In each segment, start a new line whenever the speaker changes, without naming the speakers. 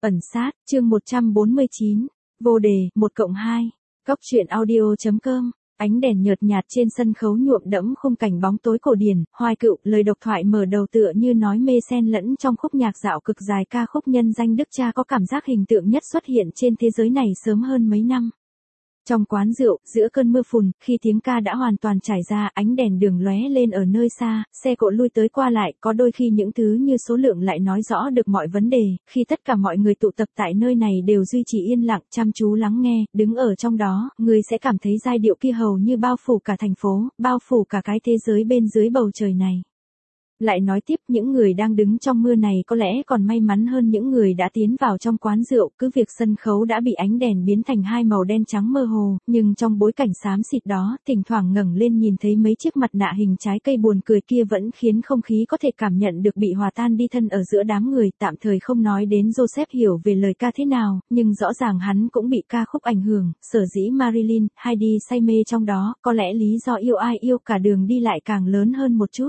Ẩn sát, chương 149, vô đề, 1+2, Cóc truyện audio.com, ánh đèn nhợt nhạt trên sân khấu nhuộm đẫm khung cảnh bóng tối cổ điển, hoài cựu, lời độc thoại mở đầu tựa như nói mê xen lẫn trong khúc nhạc dạo cực dài ca khúc nhân danh Đức Cha có cảm giác hình tượng nhất xuất hiện trên thế giới này sớm hơn mấy năm. Trong quán rượu, giữa cơn mưa phùn, khi tiếng ca đã hoàn toàn trải ra, ánh đèn đường lóe lên ở nơi xa, xe cộ lui tới qua lại, có đôi khi những thứ như số lượng lại nói rõ được mọi vấn đề, khi tất cả mọi người tụ tập tại nơi này đều duy trì yên lặng, chăm chú lắng nghe, đứng ở trong đó, người sẽ cảm thấy giai điệu kia hầu như bao phủ cả thành phố, bao phủ cả cái thế giới bên dưới bầu trời này. Lại nói tiếp, những người đang đứng trong mưa này có lẽ còn may mắn hơn những người đã tiến vào trong quán rượu, cứ việc sân khấu đã bị ánh đèn biến thành hai màu đen trắng mơ hồ, nhưng trong bối cảnh xám xịt đó, thỉnh thoảng ngẩng lên nhìn thấy mấy chiếc mặt nạ hình trái cây buồn cười kia vẫn khiến không khí có thể cảm nhận được bị hòa tan đi thân ở giữa đám người, tạm thời không nói đến Joseph hiểu về lời ca thế nào, nhưng rõ ràng hắn cũng bị ca khúc ảnh hưởng, sở dĩ Marilyn, Heidi say mê trong đó, có lẽ lý do yêu ai yêu cả đường đi lại càng lớn hơn một chút.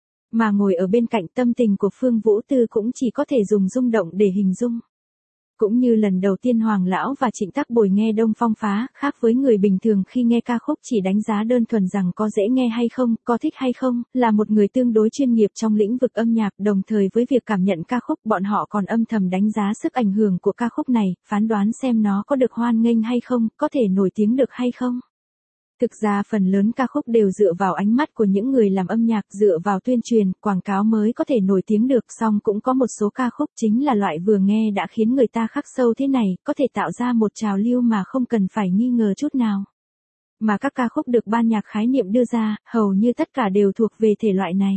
Mà ngồi ở bên cạnh, tâm tình của Phương Vũ Tư cũng chỉ có thể dùng rung động để hình dung. Cũng như lần đầu tiên Hoàng Lão và Trịnh Tắc Bồi nghe Đông Phong Phá, khác với người bình thường khi nghe ca khúc chỉ đánh giá đơn thuần rằng có dễ nghe hay không, có thích hay không, là một người tương đối chuyên nghiệp trong lĩnh vực âm nhạc, đồng thời với việc cảm nhận ca khúc, bọn họ còn âm thầm đánh giá sức ảnh hưởng của ca khúc này, phán đoán xem nó có được hoan nghênh hay không, có thể nổi tiếng được hay không. Thực ra phần lớn ca khúc đều dựa vào ánh mắt của những người làm âm nhạc, dựa vào tuyên truyền, quảng cáo mới có thể nổi tiếng được, song cũng có một số ca khúc chính là loại vừa nghe đã khiến người ta khắc sâu thế này, có thể tạo ra một trào lưu mà không cần phải nghi ngờ chút nào. Mà các ca khúc được ban nhạc khái niệm đưa ra, hầu như tất cả đều thuộc về thể loại này.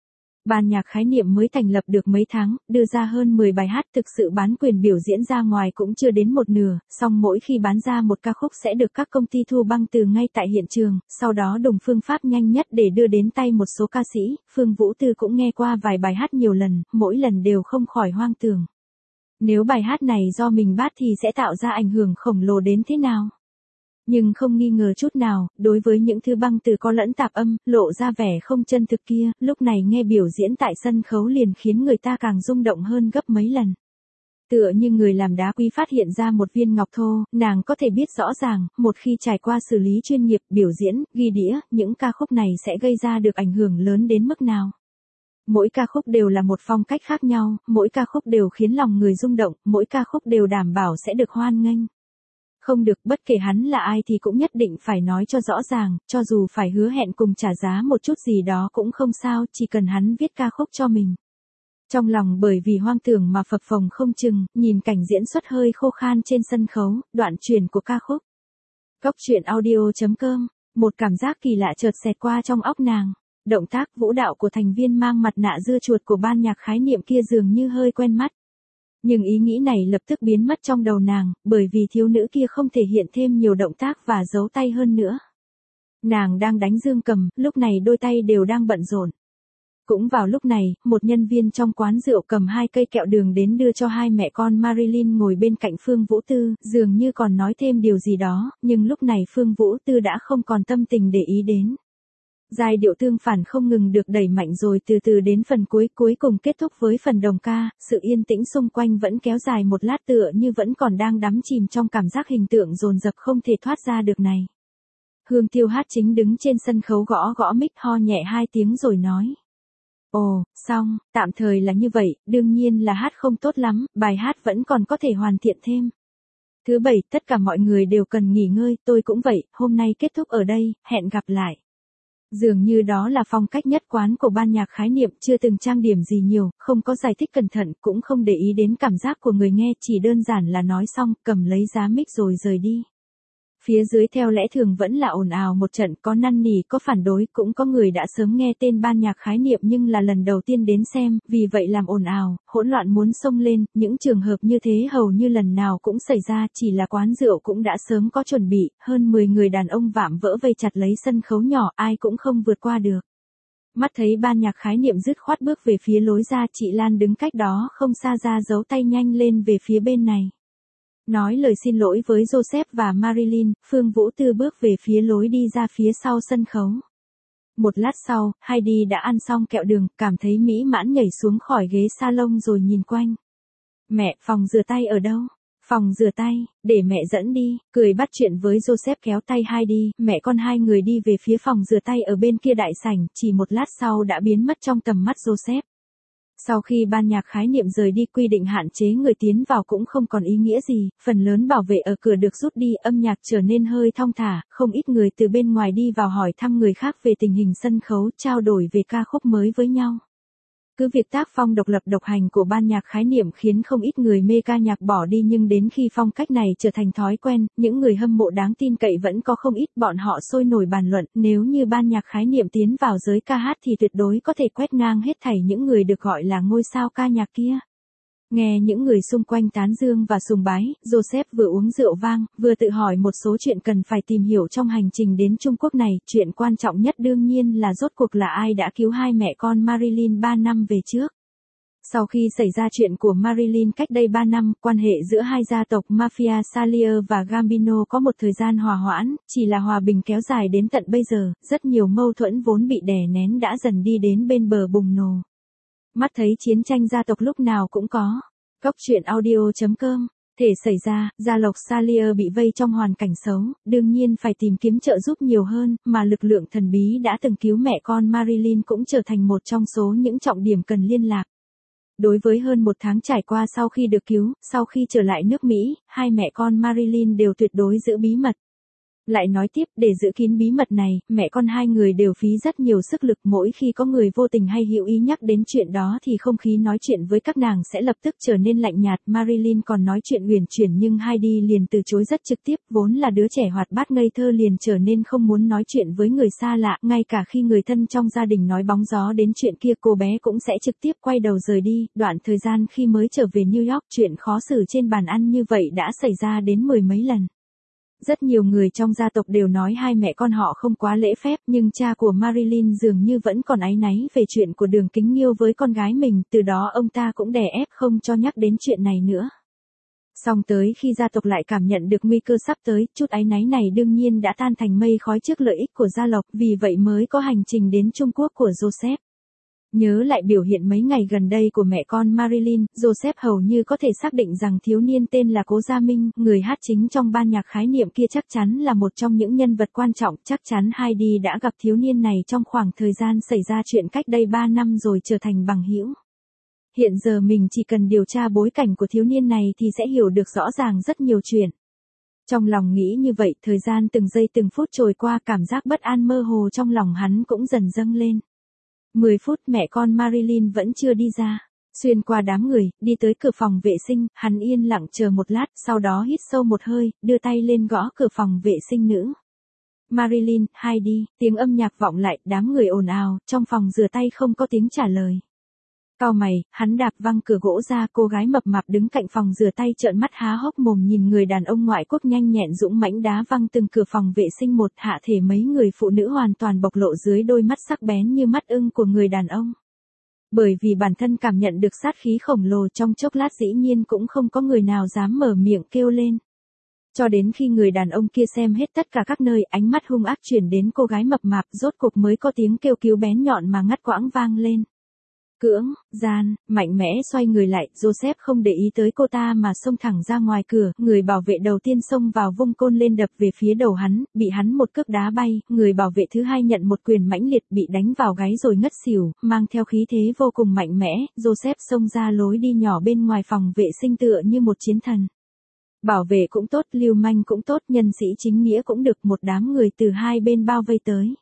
Ban nhạc khái niệm mới thành lập được mấy tháng, đưa ra hơn 10 bài hát, thực sự bán quyền biểu diễn ra ngoài cũng chưa đến một nửa, song mỗi khi bán ra một ca khúc sẽ được các công ty thu băng từ ngay tại hiện trường, sau đó dùng phương pháp nhanh nhất để đưa đến tay một số ca sĩ. Phương Vũ Tư cũng nghe qua vài bài hát nhiều lần, mỗi lần đều không khỏi hoang tưởng. Nếu bài hát này do mình hát thì sẽ tạo ra ảnh hưởng khổng lồ đến thế nào? Nhưng không nghi ngờ chút nào, đối với những thứ băng từ có lẫn tạp âm, lộ ra vẻ không chân thực kia, lúc này nghe biểu diễn tại sân khấu liền khiến người ta càng rung động hơn gấp mấy lần. Tựa như người làm đá quý phát hiện ra một viên ngọc thô, nàng có thể biết rõ ràng, một khi trải qua xử lý chuyên nghiệp, biểu diễn, ghi đĩa, những ca khúc này sẽ gây ra được ảnh hưởng lớn đến mức nào. Mỗi ca khúc đều là một phong cách khác nhau, mỗi ca khúc đều khiến lòng người rung động, mỗi ca khúc đều đảm bảo sẽ được hoan nghênh. Không được, bất kể hắn là ai thì cũng nhất định phải nói cho rõ ràng, cho dù phải hứa hẹn cùng trả giá một chút gì đó cũng không sao, chỉ cần hắn viết ca khúc cho mình. Trong lòng bởi vì hoang tưởng mà phập phồng không chừng, nhìn cảnh diễn xuất hơi khô khan trên sân khấu, đoạn truyền của ca khúc. Cóc truyện audio.com, một cảm giác kỳ lạ chợt xẹt qua trong óc nàng. Động tác vũ đạo của thành viên mang mặt nạ dưa chuột của ban nhạc khái niệm kia dường như hơi quen mắt. Nhưng ý nghĩ này lập tức biến mất trong đầu nàng, bởi vì thiếu nữ kia không thể hiện thêm nhiều động tác và giấu tay hơn nữa. Nàng đang đánh dương cầm, lúc này đôi tay đều đang bận rộn. Cũng vào lúc này, một nhân viên trong quán rượu cầm 2 cây kẹo đường đến đưa cho hai mẹ con Marilyn ngồi bên cạnh Phương Vũ Tư, dường như còn nói thêm điều gì đó, nhưng lúc này Phương Vũ Tư đã không còn tâm tình để ý đến. Giai điệu tương phản không ngừng được đẩy mạnh rồi từ từ đến phần cuối cùng kết thúc với phần đồng ca, sự yên tĩnh xung quanh vẫn kéo dài một lát tựa như vẫn còn đang đắm chìm trong cảm giác hình tượng dồn dập không thể thoát ra được này. Hương Tiêu hát chính đứng trên sân khấu gõ gõ mic ho nhẹ 2 tiếng rồi nói. Ồ, xong, tạm thời là như vậy, đương nhiên là hát không tốt lắm, bài hát vẫn còn có thể hoàn thiện thêm. Thứ 7, tất cả mọi người đều cần nghỉ ngơi, tôi cũng vậy, hôm nay kết thúc ở đây, hẹn gặp lại. Dường như đó là phong cách nhất quán của ban nhạc khái niệm, chưa từng trang điểm gì nhiều, không có giải thích cẩn thận, cũng không để ý đến cảm giác của người nghe, chỉ đơn giản là nói xong, cầm lấy giá mic rồi rời đi. Phía dưới theo lẽ thường vẫn là ồn ào một trận, có năn nỉ, có phản đối, cũng có người đã sớm nghe tên ban nhạc khái niệm nhưng là lần đầu tiên đến xem, vì vậy làm ồn ào, hỗn loạn muốn xông lên, những trường hợp như thế hầu như lần nào cũng xảy ra, chỉ là quán rượu cũng đã sớm có chuẩn bị, hơn 10 người đàn ông vạm vỡ vây chặt lấy sân khấu nhỏ, ai cũng không vượt qua được. Mắt thấy ban nhạc khái niệm dứt khoát bước về phía lối ra, chị Lan đứng cách đó không xa ra giấu tay nhanh lên về phía bên này. Nói lời xin lỗi với Joseph và Marilyn, Phương Vũ Tư bước về phía lối đi ra phía sau sân khấu. Một lát sau, Heidi đã ăn xong kẹo đường, cảm thấy mỹ mãn nhảy xuống khỏi ghế salon rồi nhìn quanh. Mẹ, phòng rửa tay ở đâu? Phòng rửa tay, để mẹ dẫn đi, cười bắt chuyện với Joseph kéo tay hai đi, mẹ con hai người đi về phía phòng rửa tay ở bên kia đại sảnh, chỉ một lát sau đã biến mất trong tầm mắt Joseph. Sau khi ban nhạc khái niệm rời đi, quy định hạn chế người tiến vào cũng không còn ý nghĩa gì, phần lớn bảo vệ ở cửa được rút đi, âm nhạc trở nên hơi thong thả, không ít người từ bên ngoài đi vào hỏi thăm người khác về tình hình sân khấu, trao đổi về ca khúc mới với nhau. Cứ việc tác phong độc lập độc hành của ban nhạc khái niệm khiến không ít người mê ca nhạc bỏ đi, nhưng đến khi phong cách này trở thành thói quen, những người hâm mộ đáng tin cậy vẫn có không ít, bọn họ sôi nổi bàn luận, nếu như ban nhạc khái niệm tiến vào giới ca hát thì tuyệt đối có thể quét ngang hết thảy những người được gọi là ngôi sao ca nhạc kia. Nghe những người xung quanh tán dương và sùng bái, Joseph vừa uống rượu vang, vừa tự hỏi một số chuyện cần phải tìm hiểu trong hành trình đến Trung Quốc này. Chuyện quan trọng nhất đương nhiên là rốt cuộc là ai đã cứu hai mẹ con Marilyn 3 năm về trước. Sau khi xảy ra chuyện của Marilyn cách đây 3 năm, quan hệ giữa hai gia tộc Mafia Salier và Gambino có một thời gian hòa hoãn, chỉ là hòa bình kéo dài đến tận bây giờ, rất nhiều mâu thuẫn vốn bị đè nén đã dần đi đến bên bờ bùng nổ. Mắt thấy chiến tranh gia tộc lúc nào cũng có. Cốc truyện audio.com. Thể xảy ra, gia tộc Salier bị vây trong hoàn cảnh xấu, đương nhiên phải tìm kiếm trợ giúp nhiều hơn, mà lực lượng thần bí đã từng cứu mẹ con Marilyn cũng trở thành một trong số những trọng điểm cần liên lạc. Đối với hơn một tháng trải qua sau khi được cứu, sau khi trở lại nước Mỹ, hai mẹ con Marilyn đều tuyệt đối giữ bí mật. Lại nói tiếp, để giữ kín bí mật này, mẹ con hai người đều phí rất nhiều sức lực, mỗi khi có người vô tình hay hữu ý nhắc đến chuyện đó thì không khí nói chuyện với các nàng sẽ lập tức trở nên lạnh nhạt. Marilyn còn nói chuyện uyển chuyển nhưng Heidi liền từ chối rất trực tiếp, vốn là đứa trẻ hoạt bát ngây thơ liền trở nên không muốn nói chuyện với người xa lạ, ngay cả khi người thân trong gia đình nói bóng gió đến chuyện kia cô bé cũng sẽ trực tiếp quay đầu rời đi. Đoạn thời gian khi mới trở về New York, chuyện khó xử trên bàn ăn như vậy đã xảy ra đến mười mấy lần. Rất nhiều người trong gia tộc đều nói hai mẹ con họ không quá lễ phép, nhưng cha của Marilyn dường như vẫn còn áy náy về chuyện của Đường Kính Nhiêu với con gái mình, từ đó ông ta cũng đè ép không cho nhắc đến chuyện này nữa. Song tới khi gia tộc lại cảm nhận được nguy cơ sắp tới, chút áy náy này đương nhiên đã tan thành mây khói trước lợi ích của gia tộc, vì vậy mới có hành trình đến Trung Quốc của Joseph. Nhớ lại biểu hiện mấy ngày gần đây của mẹ con Marilyn, Joseph hầu như có thể xác định rằng thiếu niên tên là Cố Gia Minh, người hát chính trong ban nhạc khái niệm kia chắc chắn là một trong những nhân vật quan trọng, chắc chắn Heidi đã gặp thiếu niên này trong khoảng thời gian xảy ra chuyện cách đây 3 năm rồi trở thành bằng hữu. Hiện giờ mình chỉ cần điều tra bối cảnh của thiếu niên này thì sẽ hiểu được rõ ràng rất nhiều chuyện. Trong lòng nghĩ như vậy, thời gian từng giây từng phút trôi qua, cảm giác bất an mơ hồ trong lòng hắn cũng dần dâng lên. 10 phút mẹ con Marilyn vẫn chưa đi ra. Xuyên qua đám người, đi tới cửa phòng vệ sinh, hắn yên lặng chờ một lát, sau đó hít sâu một hơi, đưa tay lên gõ cửa phòng vệ sinh nữ. Marilyn, Heidi, tiếng âm nhạc vọng lại, đám người ồn ào, trong phòng rửa tay không có tiếng trả lời. Cau mày, hắn đạp văng cửa gỗ ra, cô gái mập mạp đứng cạnh phòng rửa tay trợn mắt há hốc mồm nhìn người đàn ông ngoại quốc nhanh nhẹn dũng mãnh đá văng từng cửa phòng vệ sinh một, hạ thể mấy người phụ nữ hoàn toàn bộc lộ dưới đôi mắt sắc bén như mắt ưng của người đàn ông. Bởi vì bản thân cảm nhận được sát khí khổng lồ, trong chốc lát dĩ nhiên cũng không có người nào dám mở miệng kêu lên. Cho đến khi người đàn ông kia xem hết tất cả các nơi, ánh mắt hung ác chuyển đến cô gái mập mạp, rốt cuộc mới có tiếng kêu cứu bén nhọn mà ngắt quãng vang lên. Cưỡng, gian, mạnh mẽ xoay người lại, Joseph không để ý tới cô ta mà xông thẳng ra ngoài cửa, người bảo vệ đầu tiên xông vào vung côn lên đập về phía đầu hắn, bị hắn một cước đá bay, người bảo vệ thứ hai nhận một quyền mãnh liệt bị đánh vào gáy rồi ngất xỉu, mang theo khí thế vô cùng mạnh mẽ, Joseph xông ra lối đi nhỏ bên ngoài phòng vệ sinh tựa như một chiến thần. Bảo vệ cũng tốt, lưu manh cũng tốt, nhân sĩ chính nghĩa cũng được, một đám người từ hai bên bao vây tới.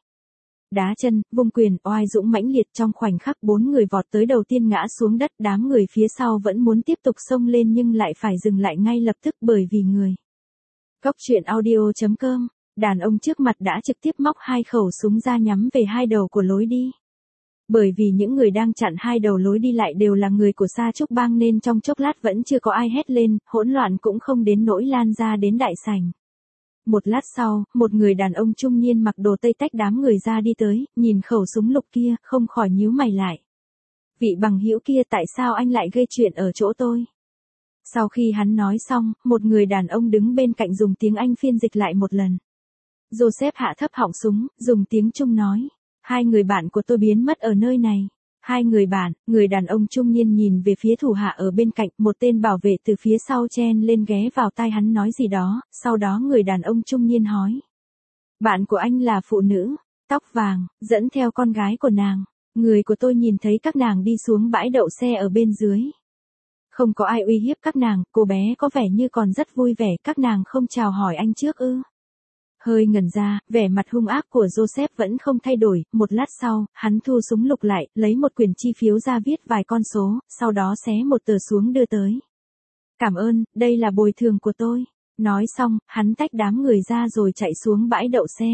Đá chân, vung quyền, oai dũng mãnh liệt, trong khoảnh khắc 4 người vọt tới đầu tiên ngã xuống đất, đám người phía sau vẫn muốn tiếp tục xông lên nhưng lại phải dừng lại ngay lập tức bởi vì người. Cốc truyện audio.com, đàn ông trước mặt đã trực tiếp móc 2 khẩu súng ra nhắm về hai đầu của lối đi. Bởi vì những người đang chặn hai đầu lối đi lại đều là người của Sa Trúc Bang nên trong chốc lát vẫn chưa có ai hét lên, hỗn loạn cũng không đến nỗi lan ra đến đại sảnh. Một lát sau, một người đàn ông trung niên mặc đồ tây tách đám người ra đi tới, nhìn khẩu súng lục kia, không khỏi nhíu mày lại. Vị bằng hữu kia, tại sao anh lại gây chuyện ở chỗ tôi? Sau khi hắn nói xong, một người đàn ông đứng bên cạnh dùng tiếng Anh phiên dịch lại một lần. Joseph hạ thấp họng súng, dùng tiếng Trung nói. 2 người bạn của tôi biến mất ở nơi này. Hai người bạn, người đàn ông trung niên nhìn về phía thủ hạ ở bên cạnh, một tên bảo vệ từ phía sau chen lên ghé vào tai hắn nói gì đó, sau đó người đàn ông trung niên hỏi. Bạn của anh là phụ nữ, tóc vàng, dẫn theo con gái của nàng. Người của tôi nhìn thấy các nàng đi xuống bãi đậu xe ở bên dưới. Không có ai uy hiếp các nàng, cô bé có vẻ như còn rất vui vẻ, các nàng không chào hỏi anh trước ư. Hơi ngẩn ra, vẻ mặt hung ác của Joseph vẫn không thay đổi, một lát sau, hắn thu súng lục lại, lấy một quyển chi phiếu ra viết vài con số, sau đó xé một tờ xuống đưa tới. Cảm ơn, đây là bồi thường của tôi. Nói xong, hắn tách đám người ra rồi chạy xuống bãi đậu xe.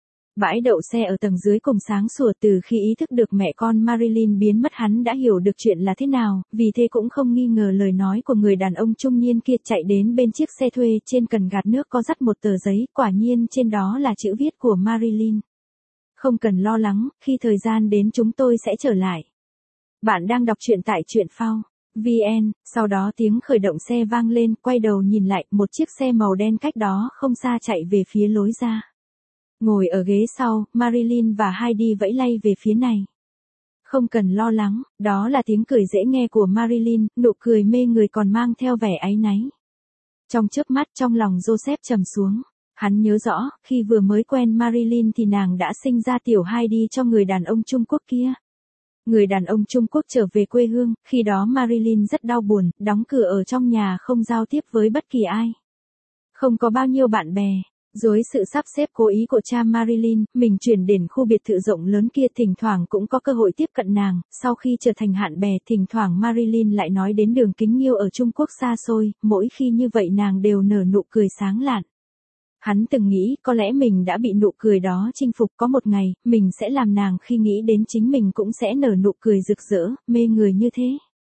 Bãi đậu xe ở tầng dưới cùng sáng sủa, từ khi ý thức được mẹ con Marilyn biến mất hắn đã hiểu được chuyện là thế nào, vì thế cũng không nghi ngờ lời nói của người đàn ông trung niên kia. Chạy đến bên chiếc xe thuê, trên cần gạt nước có dắt một tờ giấy, quả nhiên trên đó là chữ viết của Marilyn. Không cần lo lắng, khi thời gian đến chúng tôi sẽ trở lại. Bạn đang đọc truyện tại truyện phao VN, sau đó tiếng khởi động xe vang lên, quay đầu nhìn lại, một chiếc xe màu đen cách đó không xa chạy về phía lối ra. Ngồi ở ghế sau, Marilyn và Heidi vẫy tay về phía này. Không cần lo lắng, đó là tiếng cười dễ nghe của Marilyn, nụ cười mê người còn mang theo vẻ áy náy. Trong chớp mắt trong lòng Joseph trầm xuống. Hắn nhớ rõ, khi vừa mới quen Marilyn thì nàng đã sinh ra tiểu Heidi cho người đàn ông Trung Quốc kia. Người đàn ông Trung Quốc trở về quê hương, khi đó Marilyn rất đau buồn, đóng cửa ở trong nhà không giao tiếp với bất kỳ ai. Không có bao nhiêu bạn bè. Dưới sự sắp xếp cố ý của cha Marilyn, mình chuyển đến khu biệt thự rộng lớn kia, thỉnh thoảng cũng có cơ hội tiếp cận nàng. Sau khi trở thành bạn bè, thỉnh thoảng Marilyn lại nói đến Đường Kính Nghiêu ở Trung Quốc xa xôi, mỗi khi như vậy nàng đều nở nụ cười sáng lạn. Hắn từng nghĩ có lẽ mình đã bị nụ cười đó chinh phục, có một ngày, mình sẽ làm nàng khi nghĩ đến chính mình cũng sẽ nở nụ cười rực rỡ, mê người như thế.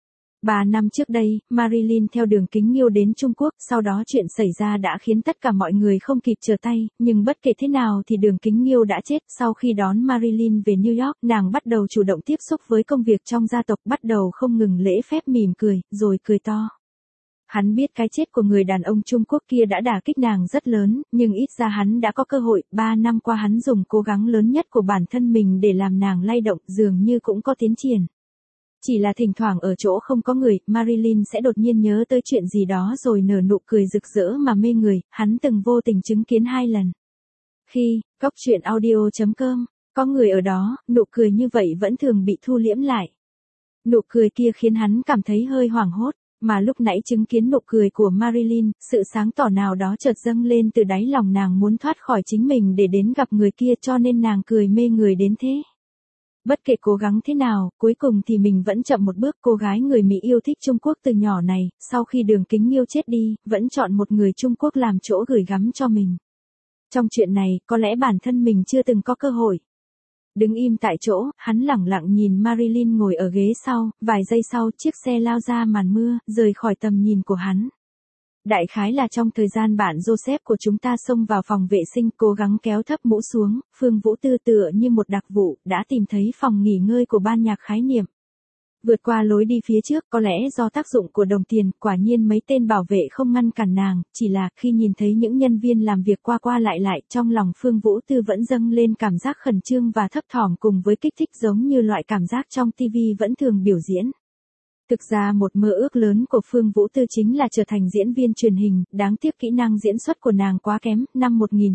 3 năm trước đây, Marilyn theo Đường Kính Nghiêu đến Trung Quốc, sau đó chuyện xảy ra đã khiến tất cả mọi người không kịp trở tay, nhưng bất kể thế nào thì Đường Kính Nghiêu đã chết. Sau khi đón Marilyn về New York, nàng bắt đầu chủ động tiếp xúc với công việc trong gia tộc, bắt đầu không ngừng lễ phép mỉm cười, rồi cười to. Hắn biết cái chết của người đàn ông Trung Quốc kia đã đả kích nàng rất lớn, nhưng ít ra hắn đã có cơ hội. 3 năm qua hắn dùng cố gắng lớn nhất của bản thân mình để làm nàng lay động, dường như cũng có tiến triển. Chỉ là thỉnh thoảng ở chỗ không có người, Marilyn sẽ đột nhiên nhớ tới chuyện gì đó rồi nở nụ cười rực rỡ mà mê người, hắn từng vô tình chứng kiến 2 lần. Khi, góc truyện audio.com, có người ở đó, nụ cười như vậy vẫn thường bị thu liễm lại. Nụ cười kia khiến hắn cảm thấy hơi hoảng hốt, mà lúc nãy chứng kiến nụ cười của Marilyn, sự sáng tỏ nào đó chợt dâng lên từ đáy lòng nàng, muốn thoát khỏi chính mình để đến gặp người kia, cho nên nàng cười mê người đến thế. Bất kể cố gắng thế nào, cuối cùng thì mình vẫn chậm một bước. Cô gái người Mỹ yêu thích Trung Quốc từ nhỏ này, sau khi Đường Kính Nghiêu chết đi, vẫn chọn một người Trung Quốc làm chỗ gửi gắm cho mình. Trong chuyện này, có lẽ bản thân mình chưa từng có cơ hội. Đứng im tại chỗ, hắn lẳng lặng nhìn Marilyn ngồi ở ghế sau, vài giây sau chiếc xe lao ra màn mưa, rời khỏi tầm nhìn của hắn. Đại khái là trong thời gian bạn Joseph của chúng ta xông vào phòng vệ sinh, cố gắng kéo thấp mũ xuống, Phương Vũ Tư tựa như một đặc vụ, đã tìm thấy phòng nghỉ ngơi của ban nhạc khái niệm. Vượt qua lối đi phía trước, có lẽ do tác dụng của đồng tiền, quả nhiên mấy tên bảo vệ không ngăn cản nàng, chỉ là khi nhìn thấy những nhân viên làm việc qua lại, trong lòng Phương Vũ Tư vẫn dâng lên cảm giác khẩn trương và thấp thỏm cùng với kích thích, giống như loại cảm giác trong TV vẫn thường biểu diễn. Thực ra một mơ ước lớn của Phương Vũ Tư chính là trở thành diễn viên truyền hình, đáng tiếc kỹ năng diễn xuất của nàng quá kém, năm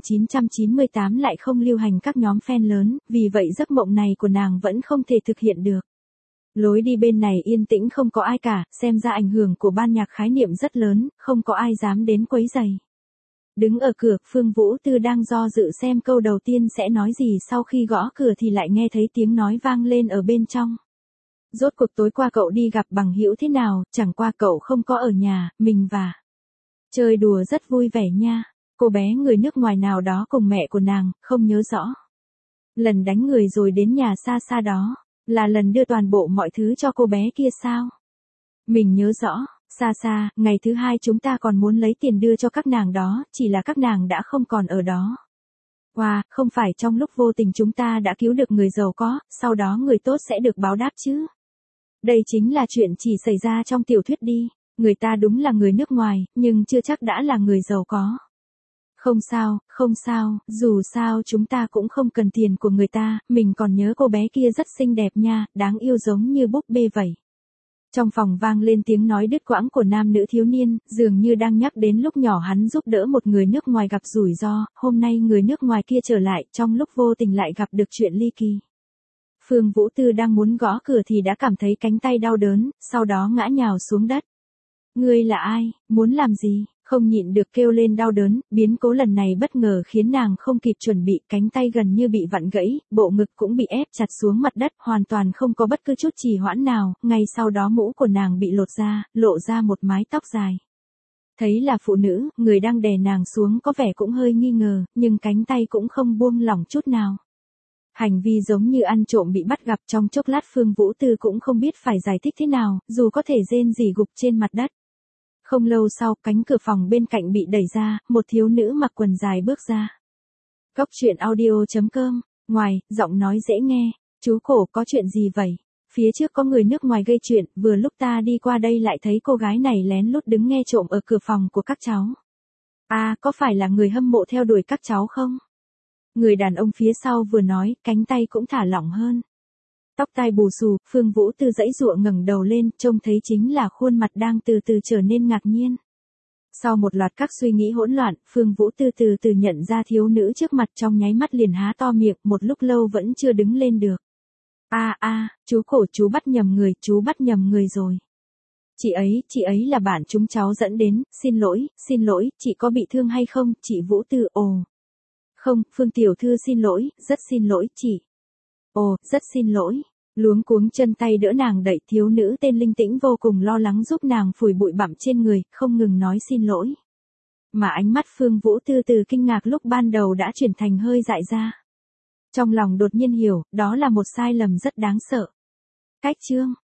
1998 lại không lưu hành các nhóm fan lớn, vì vậy giấc mộng này của nàng vẫn không thể thực hiện được. Lối đi bên này yên tĩnh không có ai cả, xem ra ảnh hưởng của ban nhạc khái niệm rất lớn, không có ai dám đến quấy rầy. Đứng ở cửa, Phương Vũ Tư đang do dự xem câu đầu tiên sẽ nói gì, sau khi gõ cửa thì lại nghe thấy tiếng nói vang lên ở bên trong. Rốt cuộc tối qua cậu đi gặp bằng hữu thế nào, chẳng qua cậu không có ở nhà, mình và chơi đùa rất vui vẻ nha. Cô bé người nước ngoài nào đó cùng mẹ của nàng, không nhớ rõ. Lần đánh người rồi đến nhà xa xa đó, là lần đưa toàn bộ mọi thứ cho cô bé kia sao? Mình nhớ rõ, xa xa, ngày thứ 2 chúng ta còn muốn lấy tiền đưa cho các nàng đó, chỉ là các nàng đã không còn ở đó. Wow, không phải trong lúc vô tình chúng ta đã cứu được người giàu có, sau đó người tốt sẽ được báo đáp chứ? Đây chính là chuyện chỉ xảy ra trong tiểu thuyết đi, người ta đúng là người nước ngoài, nhưng chưa chắc đã là người giàu có. Không sao, dù sao chúng ta cũng không cần tiền của người ta, mình còn nhớ cô bé kia rất xinh đẹp nha, đáng yêu giống như búp bê vậy. Trong phòng vang lên tiếng nói đứt quãng của nam nữ thiếu niên, dường như đang nhắc đến lúc nhỏ hắn giúp đỡ một người nước ngoài gặp rủi ro, hôm nay người nước ngoài kia trở lại, trong lúc vô tình lại gặp được chuyện ly kỳ. Phương Vũ Tư đang muốn gõ cửa thì đã cảm thấy cánh tay đau đớn, sau đó ngã nhào xuống đất. Ngươi là ai, muốn làm gì? Không nhịn được kêu lên đau đớn, biến cố lần này bất ngờ khiến nàng không kịp chuẩn bị, cánh tay gần như bị vặn gãy, bộ ngực cũng bị ép chặt xuống mặt đất, hoàn toàn không có bất cứ chút trì hoãn nào, ngay sau đó mũ của nàng bị lột ra, lộ ra một mái tóc dài. Thấy là phụ nữ, người đang đè nàng xuống có vẻ cũng hơi nghi ngờ, nhưng cánh tay cũng không buông lỏng chút nào. Hành vi giống như ăn trộm bị bắt gặp, trong chốc lát Phương Vũ Tư cũng không biết phải giải thích thế nào, dù có thể rên rỉ gục trên mặt đất. Không lâu sau, cánh cửa phòng bên cạnh bị đẩy ra, một thiếu nữ mặc quần dài bước ra. Cốc truyện audio.com, ngoài, giọng nói dễ nghe, chú cổ có chuyện gì vậy? Phía trước có người nước ngoài gây chuyện, vừa lúc ta đi qua đây lại thấy cô gái này lén lút đứng nghe trộm ở cửa phòng của các cháu. À, có phải là người hâm mộ theo đuổi các cháu không? Người đàn ông phía sau vừa nói, cánh tay cũng thả lỏng hơn. Tóc tai bù xù, Phương Vũ Tư giãy giụa ngẩng đầu lên, trông thấy chính là khuôn mặt đang từ từ trở nên ngạc nhiên. Sau một loạt các suy nghĩ hỗn loạn, Phương Vũ Tư từ từ nhận ra thiếu nữ trước mặt, trong nháy mắt liền há to miệng, một lúc lâu vẫn chưa đứng lên được. Chú cổ, chú bắt nhầm người rồi. Chị ấy là bạn chúng cháu dẫn đến, xin lỗi, chị có bị thương hay không, chị Vũ Tư, ồ. Không, Phương tiểu thư xin lỗi, rất xin lỗi chị. Ồ, rất xin lỗi. Luống cuống chân tay đỡ nàng đẩy, thiếu nữ tên Linh Tĩnh vô cùng lo lắng giúp nàng phủi bụi bặm trên người, không ngừng nói xin lỗi. Mà ánh mắt Phương Vũ Tư từ kinh ngạc lúc ban đầu đã chuyển thành hơi dại ra. Trong lòng đột nhiên hiểu, đó là một sai lầm rất đáng sợ. Cách chương